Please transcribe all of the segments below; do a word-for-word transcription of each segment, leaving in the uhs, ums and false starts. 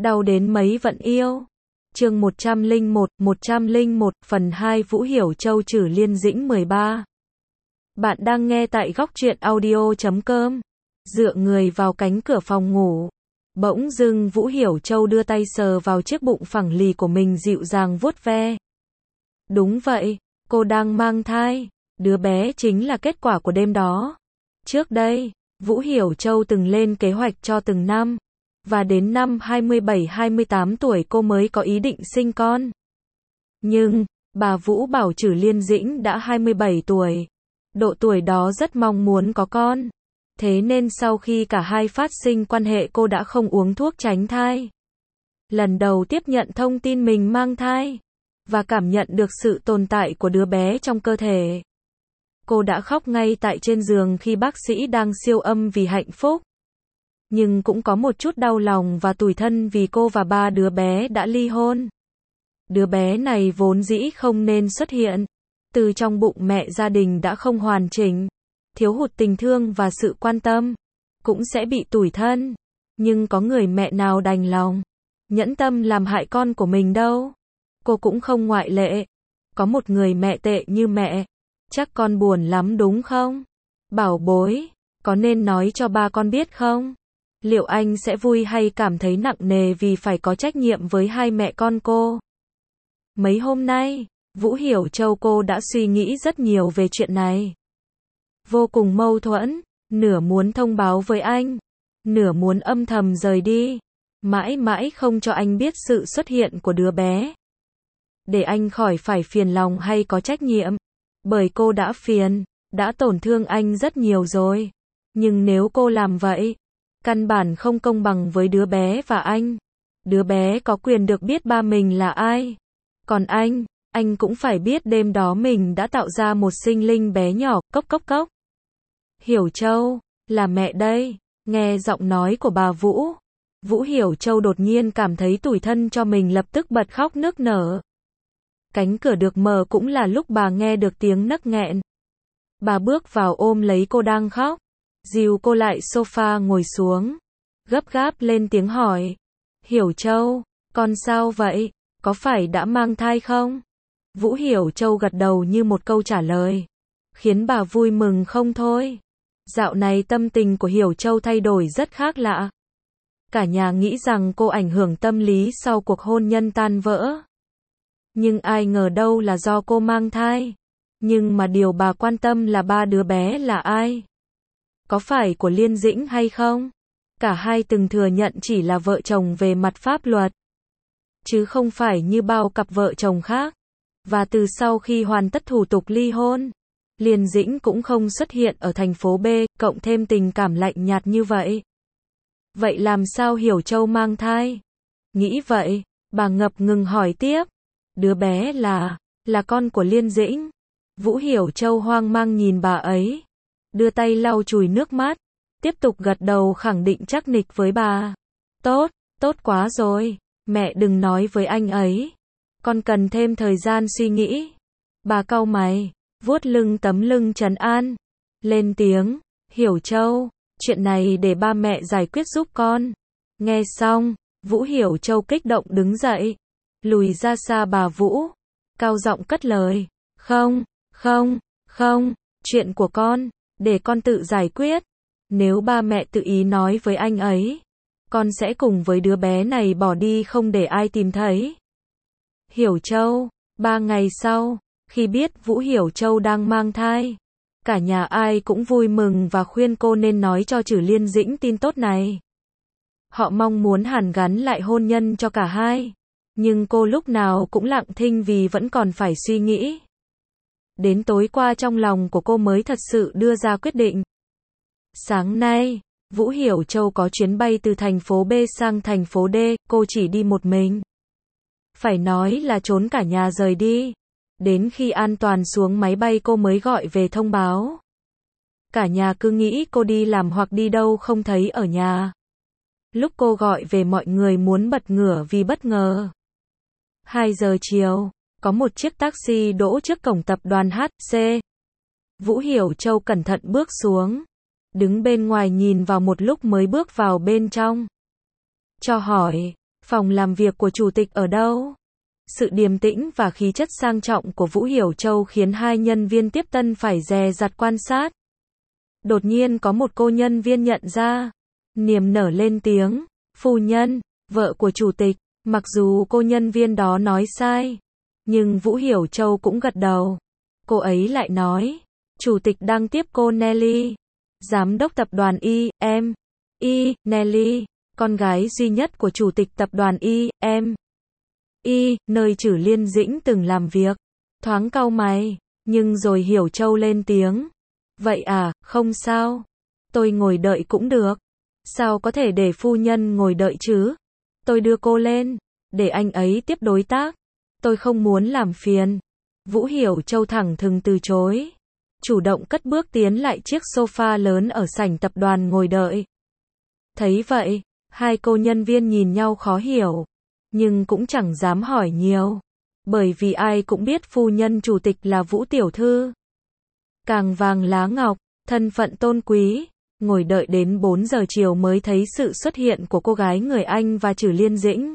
Đau đến mấy vẫn yêu. Chương một trăm lẻ một, một trăm lẻ một, phần hai Vũ Hiểu Châu trừ Liên Dĩnh mười ba. Bạn đang nghe tại góc truyện audio chấm com. Dựa người vào cánh cửa phòng ngủ. Bỗng dưng Vũ Hiểu Châu đưa tay sờ vào chiếc bụng phẳng lì của mình dịu dàng vuốt ve. Đúng vậy, cô đang mang thai. Đứa bé chính là kết quả của đêm đó. Trước đây, Vũ Hiểu Châu từng lên kế hoạch cho từng năm. Và đến năm hai mươi bảy hai mươi tám tuổi cô mới có ý định sinh con. Nhưng, bà Vũ bảo Trử Liên Dĩnh đã hai mươi bảy tuổi. Độ tuổi đó rất mong muốn có con. Thế nên sau khi cả hai phát sinh quan hệ cô đã không uống thuốc tránh thai. Lần đầu tiếp nhận thông tin mình mang thai. Và cảm nhận được sự tồn tại của đứa bé trong cơ thể. Cô đã khóc ngay tại trên giường khi bác sĩ đang siêu âm vì hạnh phúc. Nhưng cũng có một chút đau lòng và tủi thân vì cô và ba đứa bé đã ly hôn. Đứa bé này vốn dĩ không nên xuất hiện. Từ trong bụng mẹ gia đình đã không hoàn chỉnh. Thiếu hụt tình thương và sự quan tâm. Cũng sẽ bị tủi thân. Nhưng có người mẹ nào đành lòng nhẫn tâm làm hại con của mình đâu. Cô cũng không ngoại lệ. Có một người mẹ tệ như mẹ. Chắc con buồn lắm đúng không? Bảo bối, có nên nói cho ba con biết không? Liệu anh sẽ vui hay cảm thấy nặng nề vì phải có trách nhiệm với hai mẹ con cô? Mấy hôm nay, Vũ Hiểu Châu cô đã suy nghĩ rất nhiều về chuyện này. Vô cùng mâu thuẫn, nửa muốn thông báo với anh, nửa muốn âm thầm rời đi, mãi mãi không cho anh biết sự xuất hiện của đứa bé. Để anh khỏi phải phiền lòng hay có trách nhiệm, bởi cô đã phiền, đã tổn thương anh rất nhiều rồi. Nhưng nếu cô làm vậy, căn bản không công bằng với đứa bé và anh. Đứa bé có quyền được biết ba mình là ai. Còn anh, anh cũng phải biết đêm đó mình đã tạo ra một sinh linh bé nhỏ, cốc cốc cốc. Hiểu Châu, là mẹ đây. Nghe giọng nói của bà Vũ. Vũ Hiểu Châu đột nhiên cảm thấy tủi thân cho mình lập tức bật khóc nức nở. Cánh cửa được mở cũng là lúc bà nghe được tiếng nấc nghẹn. Bà bước vào ôm lấy cô đang khóc. Dìu cô lại sofa ngồi xuống. Gấp gáp lên tiếng hỏi. Hiểu Châu, con sao vậy? Có phải đã mang thai không? Vũ Hiểu Châu gật đầu như một câu trả lời. Khiến bà vui mừng không thôi. Dạo này tâm tình của Hiểu Châu thay đổi rất khác lạ. Cả nhà nghĩ rằng cô ảnh hưởng tâm lý sau cuộc hôn nhân tan vỡ. Nhưng ai ngờ đâu là do cô mang thai. Nhưng mà điều bà quan tâm là ba đứa bé là ai? Có phải của Liên Dĩnh hay không? Cả hai từng thừa nhận chỉ là vợ chồng về mặt pháp luật. Chứ không phải như bao cặp vợ chồng khác. Và từ sau khi hoàn tất thủ tục ly hôn, Liên Dĩnh cũng không xuất hiện ở thành phố B, cộng thêm tình cảm lạnh nhạt như vậy. Vậy làm sao Hiểu Châu mang thai? Nghĩ vậy, bà ngập ngừng hỏi tiếp. Đứa bé là, là con của Liên Dĩnh. Vũ Hiểu Châu hoang mang nhìn bà ấy. Đưa tay lau chùi nước mắt. Tiếp tục gật đầu khẳng định chắc nịch với bà. Tốt, tốt quá rồi. Mẹ đừng nói với anh ấy. Con cần thêm thời gian suy nghĩ. Bà cau mày, vuốt lưng tấm lưng trấn an. Lên tiếng, Hiểu Châu, chuyện này để ba mẹ giải quyết giúp con. Nghe xong, Vũ Hiểu Châu kích động đứng dậy. Lùi ra xa bà Vũ. Cao giọng cất lời. Không, không, không, chuyện của con, để con tự giải quyết. Nếu ba mẹ tự ý nói với anh ấy, con sẽ cùng với đứa bé này bỏ đi không để ai tìm thấy. Hiểu Châu, ba ngày sau, khi biết Vũ Hiểu Châu đang mang thai, cả nhà ai cũng vui mừng và khuyên cô nên nói cho Trử Liên Dĩnh tin tốt này. Họ mong muốn hàn gắn lại hôn nhân cho cả hai. Nhưng cô lúc nào cũng lặng thinh vì vẫn còn phải suy nghĩ. Đến tối qua trong lòng của cô mới thật sự đưa ra quyết định. Sáng nay, Vũ Hiểu Châu có chuyến bay từ thành phố B sang thành phố D, cô chỉ đi một mình. Phải nói là trốn cả nhà rời đi. Đến khi an toàn xuống máy bay cô mới gọi về thông báo. Cả nhà cứ nghĩ cô đi làm hoặc đi đâu không thấy ở nhà. Lúc cô gọi về mọi người muốn bật ngửa vì bất ngờ. hai giờ chiều, có một chiếc taxi đỗ trước cổng tập đoàn hát xê. Vũ Hiểu Châu cẩn thận bước xuống. Đứng bên ngoài nhìn vào một lúc mới bước vào bên trong. Cho hỏi, Phòng làm việc của chủ tịch ở đâu? Sự điềm tĩnh và khí chất sang trọng của Vũ Hiểu Châu khiến hai nhân viên tiếp tân phải dè dặt quan sát. Đột nhiên có một cô nhân viên nhận ra, niềm nở lên tiếng, phu nhân, vợ của chủ tịch. Mặc dù cô nhân viên đó nói sai, nhưng Vũ Hiểu Châu cũng gật đầu. Cô ấy lại nói, chủ tịch đang tiếp cô Nelly, giám đốc tập đoàn I M I, Nelly, con gái duy nhất của chủ tịch tập đoàn I M I, nơi Trử Liên Dĩnh từng làm việc. Thoáng cau mày, nhưng rồi Hiểu Châu lên tiếng. Vậy à, không sao. Tôi ngồi đợi cũng được. Sao có thể để phu nhân ngồi đợi chứ? Tôi đưa cô lên, để anh ấy tiếp đối tác. Tôi không muốn làm phiền. Vũ Hiểu Châu thẳng thừng từ chối. Chủ động cất bước tiến lại chiếc sofa lớn ở sảnh tập đoàn ngồi đợi. Thấy vậy, hai cô nhân viên nhìn nhau khó hiểu, nhưng cũng chẳng dám hỏi nhiều, bởi vì ai cũng biết phu nhân chủ tịch là Vũ tiểu thư. Càng vàng lá ngọc, thân phận tôn quý, ngồi đợi đến bốn giờ chiều mới thấy sự xuất hiện của cô gái người Anh và Trử Liên Dĩnh.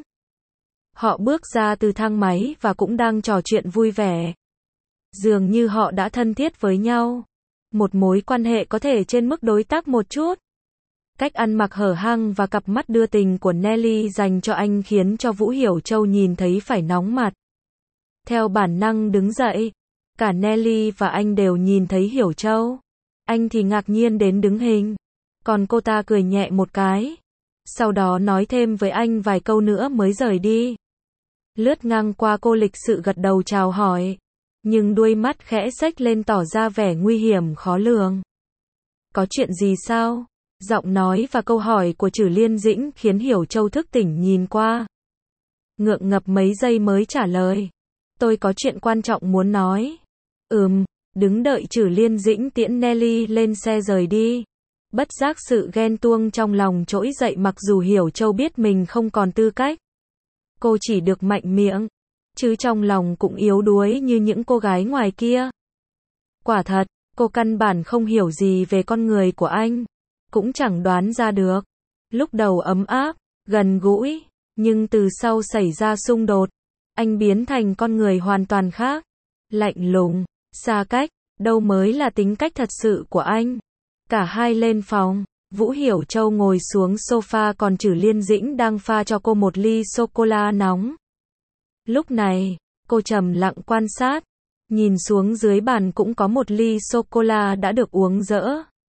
Họ bước ra từ thang máy và cũng đang trò chuyện vui vẻ. Dường như họ đã thân thiết với nhau. Một mối quan hệ có thể trên mức đối tác một chút. Cách ăn mặc hở hang và cặp mắt đưa tình của Nelly dành cho anh khiến cho Vũ Hiểu Châu nhìn thấy phải nóng mặt. Theo bản năng đứng dậy, cả Nelly và anh đều nhìn thấy Hiểu Châu. Anh thì ngạc nhiên đến đứng hình, còn cô ta cười nhẹ một cái. Sau đó nói thêm với anh vài câu nữa mới rời đi. Lướt ngang qua cô lịch sự gật đầu chào hỏi, nhưng đuôi mắt khẽ xếch lên tỏ ra vẻ nguy hiểm khó lường. Có chuyện gì sao? Giọng nói và câu hỏi của Trử Liên Dĩnh khiến Hiểu Châu thức tỉnh nhìn qua. Ngượng ngập mấy giây mới trả lời. Tôi có chuyện quan trọng muốn nói. Ừm, đứng đợi Trử Liên Dĩnh tiễn Nelly lên xe rời đi. Bất giác sự ghen tuông trong lòng trỗi dậy mặc dù Hiểu Châu biết mình không còn tư cách. Cô chỉ được mạnh miệng, chứ trong lòng cũng yếu đuối như những cô gái ngoài kia. Quả thật, cô căn bản không hiểu gì về con người của anh, cũng chẳng đoán ra được. Lúc đầu ấm áp, gần gũi, nhưng từ sau xảy ra xung đột, anh biến thành con người hoàn toàn khác. Lạnh lùng, xa cách, đâu mới là tính cách thật sự của anh. Cả hai lên phòng, Vũ Hiểu Châu ngồi xuống sofa còn Trử Liên Dĩnh đang pha cho cô một ly sô-cô-la nóng. Lúc này, cô trầm lặng quan sát, nhìn xuống dưới bàn cũng có một ly sô-cô-la đã được uống dỡ.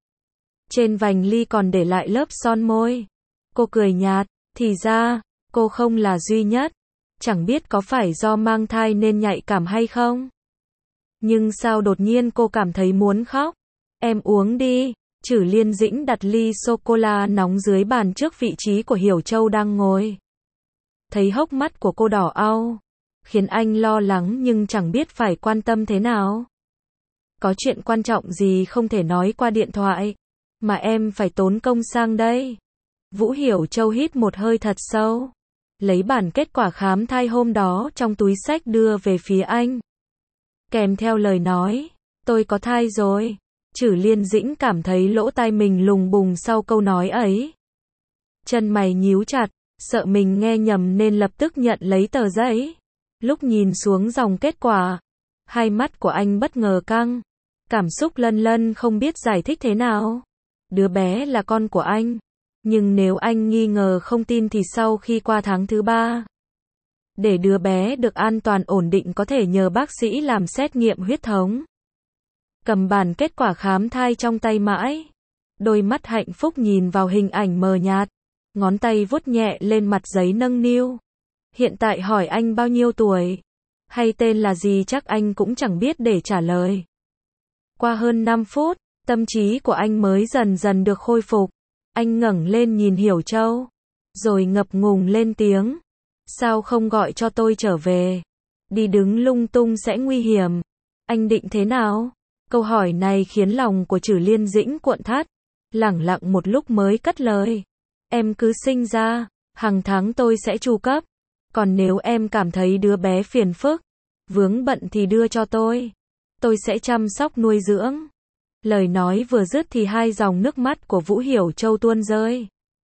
Trên vành ly còn để lại lớp son môi. Cô cười nhạt, thì ra, cô không là duy nhất. Chẳng biết có phải do mang thai nên nhạy cảm hay không? Nhưng sao đột nhiên cô cảm thấy muốn khóc? Em uống đi. Trử Liên Dĩnh đặt ly sô-cô-la nóng dưới bàn trước vị trí của Hiểu Châu đang ngồi. Thấy hốc mắt của cô đỏ au, khiến anh lo lắng nhưng chẳng biết phải quan tâm thế nào. Có chuyện quan trọng gì không thể nói qua điện thoại, mà em phải tốn công sang đây. Vũ Hiểu Châu hít một hơi thật sâu, lấy bản kết quả khám thai hôm đó trong túi xách đưa về phía anh. Kèm theo lời nói, tôi có thai rồi. Trử Liên Dĩnh cảm thấy lỗ tai mình lùng bùng sau câu nói ấy. Chân mày nhíu chặt, sợ mình nghe nhầm nên lập tức nhận lấy tờ giấy. Lúc nhìn xuống dòng kết quả, hai mắt của anh bất ngờ căng. Cảm xúc lân lân không biết giải thích thế nào. Đứa bé là con của anh. Nhưng nếu anh nghi ngờ không tin thì sau khi qua tháng thứ ba, để đứa bé được an toàn ổn định có thể nhờ bác sĩ làm xét nghiệm huyết thống. Cầm bản kết quả khám thai trong tay mãi. Đôi mắt hạnh phúc nhìn vào hình ảnh mờ nhạt. Ngón tay vuốt nhẹ lên mặt giấy nâng niu. Hiện tại hỏi anh bao nhiêu tuổi, hay tên là gì chắc anh cũng chẳng biết để trả lời. Qua hơn năm phút, tâm trí của anh mới dần dần được khôi phục. Anh ngẩng lên nhìn Hiểu Châu, rồi ngập ngùng lên tiếng. Sao không gọi cho tôi trở về? Đi đứng lung tung sẽ nguy hiểm. Anh định thế nào? Câu hỏi này khiến lòng của Trử Liên Dĩnh cuộn thắt. Lẳng lặng một lúc mới cất lời. Em cứ sinh ra, hàng tháng tôi sẽ chu cấp. Còn nếu em cảm thấy đứa bé phiền phức, vướng bận thì đưa cho tôi. Tôi sẽ chăm sóc nuôi dưỡng. Lời nói vừa dứt thì hai dòng nước mắt của Vũ Hiểu Châu tuôn rơi.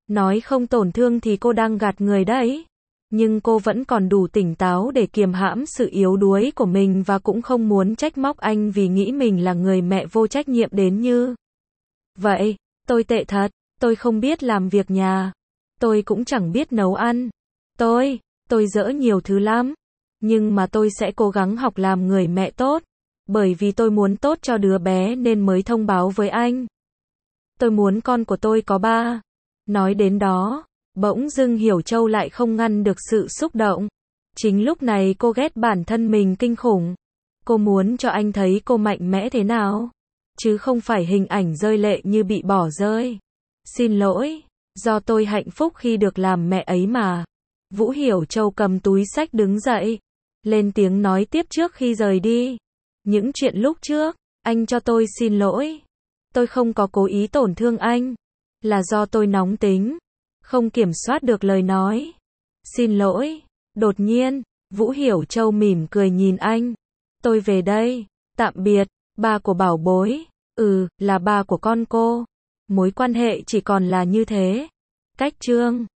Nói không tổn thương thì cô đang gạt người đấy. Nhưng cô vẫn còn đủ tỉnh táo để kiềm hãm sự yếu đuối của mình và cũng không muốn trách móc anh vì nghĩ mình là người mẹ vô trách nhiệm đến như vậy. Tôi tệ thật, tôi không biết làm việc nhà. Tôi cũng chẳng biết nấu ăn. Tôi, tôi dỡ nhiều thứ lắm. Nhưng mà tôi sẽ cố gắng học làm người mẹ tốt. Bởi vì tôi muốn tốt cho đứa bé nên mới thông báo với anh. Tôi muốn con của tôi có ba. Nói đến đó, bỗng dưng Hiểu Châu lại không ngăn được sự xúc động. Chính lúc này cô ghét bản thân mình kinh khủng. Cô muốn cho anh thấy cô mạnh mẽ thế nào. Chứ không phải hình ảnh rơi lệ như bị bỏ rơi. Xin lỗi, do tôi hạnh phúc khi được làm mẹ ấy mà. Vũ Hiểu Châu cầm túi xách đứng dậy. Lên tiếng nói tiếp trước khi rời đi. Những chuyện lúc trước, anh cho tôi xin lỗi. Tôi không có cố ý tổn thương anh. Là do tôi nóng tính. Không kiểm soát được lời nói. Xin lỗi. Đột nhiên, Vũ Hiểu Châu mỉm cười nhìn anh. Tôi về đây. Tạm biệt, ba của bảo bối. Ừ, là ba của con cô. Mối quan hệ chỉ còn là như thế. Cách chương